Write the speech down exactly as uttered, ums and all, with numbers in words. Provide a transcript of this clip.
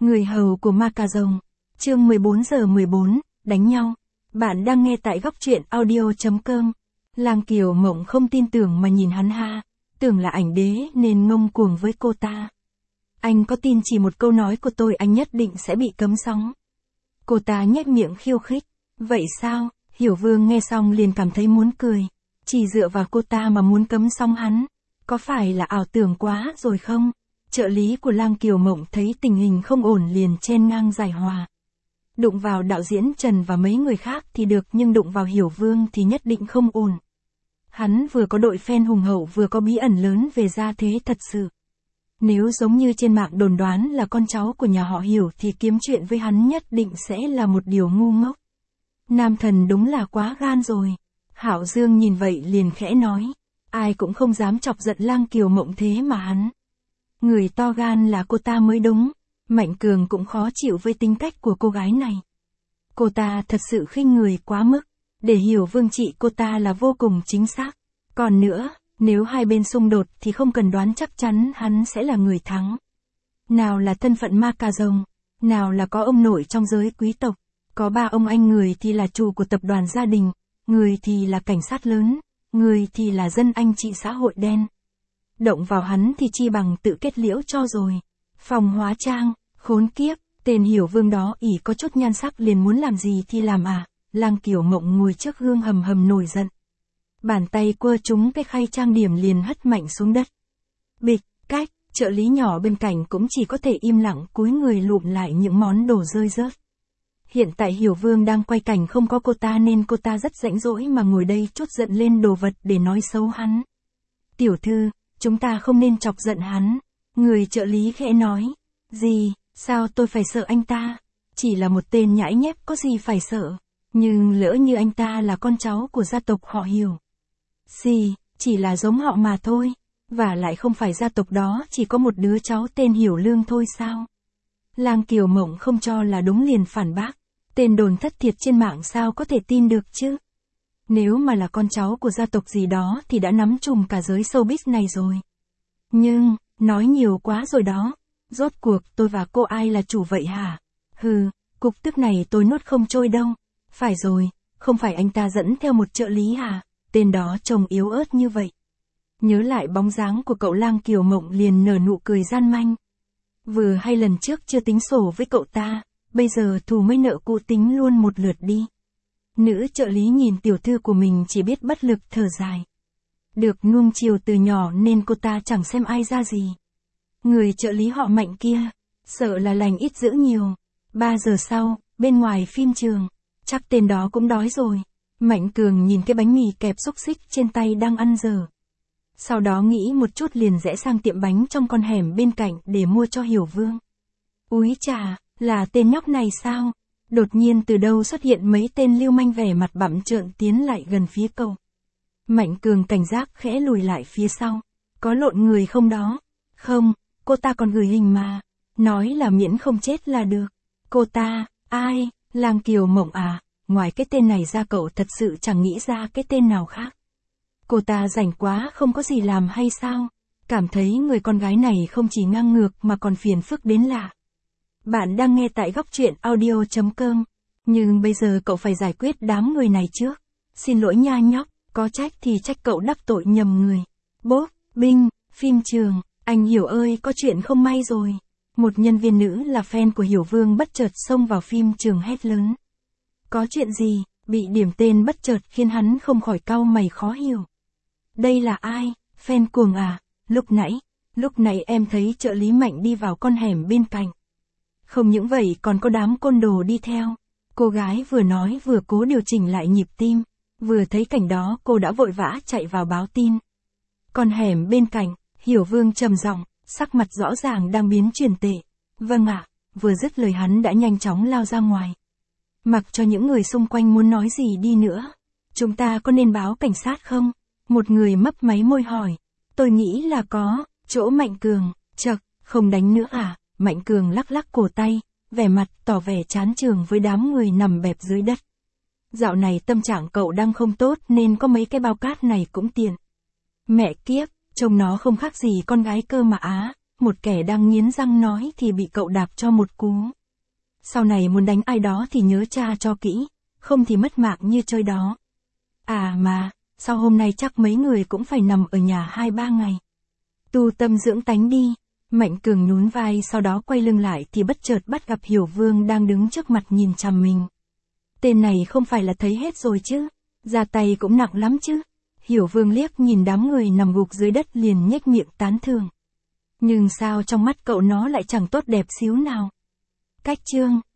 Người hầu của ma cà rồng. Chương mười bốn giờ mười bốn, đánh nhau. Bạn đang nghe tại góc truyện audio chấm com. Lang Kiều Mộng không tin tưởng mà nhìn hắn ha, tưởng là ảnh đế nên ngông cuồng với cô ta. Anh có tin chỉ một câu nói của tôi anh nhất định sẽ bị cấm sóng. Cô ta nhếch miệng khiêu khích. Vậy sao? Hiểu Vương nghe xong liền cảm thấy muốn cười. Chỉ dựa vào cô ta mà muốn cấm sóng hắn. Có phải là ảo tưởng quá rồi không? Trợ lý của Lang Kiều Mộng thấy tình hình không ổn liền chen ngang giải hòa. Đụng vào đạo diễn Trần và mấy người khác thì được, nhưng đụng vào Hiểu Vương thì nhất định không ổn. Hắn vừa có đội fan hùng hậu vừa có bí ẩn lớn về gia thế thật sự. Nếu giống như trên mạng đồn đoán là con cháu của nhà họ Hiểu thì kiếm chuyện với hắn nhất định sẽ là một điều ngu ngốc. Nam thần đúng là quá gan rồi. Hạo Dương nhìn vậy liền khẽ nói. Ai cũng không dám chọc giận Lang Kiều Mộng thế mà hắn. Người to gan là cô ta mới đúng. Mạnh Cường cũng khó chịu với tính cách của cô gái này. Cô ta thật sự khinh người quá mức. Để Hiểu Vương trị cô ta là vô cùng chính xác. Còn nữa, nếu hai bên xung đột thì không cần đoán chắc chắn hắn sẽ là người thắng. Nào là thân phận ma cà rồng, nào là có ông nội trong giới quý tộc, có ba ông anh, người thì là chủ của tập đoàn gia đình, người thì là cảnh sát lớn, người thì là dân anh chị xã hội đen. Động vào hắn thì chi bằng tự kết liễu cho rồi. Phòng hóa trang, khốn kiếp, tên Hiểu Vương đó ỷ có chút nhan sắc liền muốn làm gì thì làm à. Lang Kiều Mộng ngồi trước gương hầm hầm nổi giận. Bàn tay quơ trúng cái khay trang điểm liền hất mạnh xuống đất. Bịch, cách, trợ lý nhỏ bên cạnh cũng chỉ có thể im lặng cúi người lụm lại những món đồ rơi rớt. Hiện tại Hiểu Vương đang quay cảnh không có cô ta nên cô ta rất rảnh rỗi mà ngồi đây trút giận lên đồ vật để nói xấu hắn. Tiểu thư, chúng ta không nên chọc giận hắn. Người trợ lý khẽ nói. Gì, sao tôi phải sợ anh ta? Chỉ là một tên nhãi nhép có gì phải sợ. Nhưng lỡ như anh ta là con cháu của gia tộc họ Hiểu. Gì, chỉ là giống họ mà thôi. Và lại không phải gia tộc đó chỉ có một đứa cháu tên Hiểu Lương thôi sao? Lang Kiều Mộng không cho là đúng liền phản bác. Tên đồn thất thiệt trên mạng sao có thể tin được chứ? Nếu mà là con cháu của gia tộc gì đó thì đã nắm trùm cả giới showbiz này rồi. Nhưng, nói nhiều quá rồi đó. Rốt cuộc tôi và cô ai là chủ vậy hả? Hừ, cục tức này tôi nuốt không trôi đâu. Phải rồi, không phải anh ta dẫn theo một trợ lý hả? Tên đó trông yếu ớt như vậy. Nhớ lại bóng dáng của cậu, Lang Kiều Mộng liền nở nụ cười gian manh. Vừa hay lần trước chưa tính sổ với cậu ta, bây giờ thù mới nợ cũ tính luôn một lượt đi. Nữ trợ lý nhìn tiểu thư của mình chỉ biết bất lực thở dài. Được nuông chiều từ nhỏ nên cô ta chẳng xem ai ra gì. Người trợ lý họ Mạnh kia, sợ là lành ít dữ nhiều. Ba giờ sau, bên ngoài phim trường, chắc tên đó cũng đói rồi. Mạnh Cường nhìn cái bánh mì kẹp xúc xích trên tay đang ăn dở. Sau đó nghĩ một chút liền rẽ sang tiệm bánh trong con hẻm bên cạnh để mua cho Hiểu Vương. Úi chà, là tên nhóc này sao? Đột nhiên từ đâu xuất hiện mấy tên lưu manh vẻ mặt bặm trợn tiến lại gần phía cậu. Mạnh Cường cảnh giác khẽ lùi lại phía sau. Có lộn người không đó? Không, cô ta còn gửi hình mà. Nói là miễn không chết là được. Cô ta, ai? Lang Kiều Mộng à? Ngoài cái tên này ra cậu thật sự chẳng nghĩ ra cái tên nào khác. Cô ta rảnh quá không có gì làm hay sao? Cảm thấy người con gái này không chỉ ngang ngược mà còn phiền phức đến lạ. Bạn đang nghe tại góc truyện audio chấm com. Nhưng bây giờ cậu phải giải quyết đám người này trước. Xin lỗi nha nhóc, có trách thì trách cậu đắc tội nhầm người. Bốp, binh, phim trường, anh Hiểu ơi có chuyện không may rồi. Một nhân viên nữ là fan của Hiểu Vương bất chợt xông vào phim trường hét lớn. Có chuyện gì? Bị điểm tên bất chợt khiến hắn không khỏi cau mày khó hiểu. Đây là ai? Fan cuồng à? Lúc nãy, lúc nãy em thấy trợ lý Mạnh đi vào con hẻm bên cạnh. Không những vậy còn có đám côn đồ đi theo. Cô gái vừa nói vừa cố điều chỉnh lại nhịp tim. Vừa thấy cảnh đó cô đã vội vã chạy vào báo tin. Con hẻm bên cạnh, Hiểu Vương trầm giọng, sắc mặt rõ ràng đang biến chuyển tệ. Vâng ạ, vừa dứt lời hắn đã nhanh chóng lao ra ngoài. Mặc cho những người xung quanh muốn nói gì đi nữa. Chúng ta có nên báo cảnh sát không? Một người mấp máy môi hỏi. Tôi nghĩ là có. Chỗ Mạnh Cường, chậc, không đánh nữa à? Mạnh Cường lắc lắc cổ tay, vẻ mặt tỏ vẻ chán chường với đám người nằm bẹp dưới đất. Dạo này tâm trạng cậu đang không tốt nên có mấy cái bao cát này cũng tiện. Mẹ kiếp, trông nó không khác gì con gái cơ mà á. một kẻ đang nghiến răng nói thì bị cậu đạp cho một cú. Sau này muốn đánh ai đó thì nhớ tra cho kỹ, không thì mất mạng như chơi đó. À mà, sau hôm nay chắc mấy người cũng phải nằm ở nhà hai ba ngày. Tu tâm dưỡng tánh đi. Mạnh Cường nhún vai sau đó quay lưng lại thì bất chợt bắt gặp Hiểu Vương đang đứng trước mặt nhìn chằm mình. Tên này không phải là thấy hết rồi chứ, ra tay cũng nặng lắm chứ. Hiểu Vương liếc nhìn đám người nằm gục dưới đất liền nhếch miệng tán thưởng. Nhưng sao trong mắt cậu nó lại chẳng tốt đẹp xíu nào. Cách chương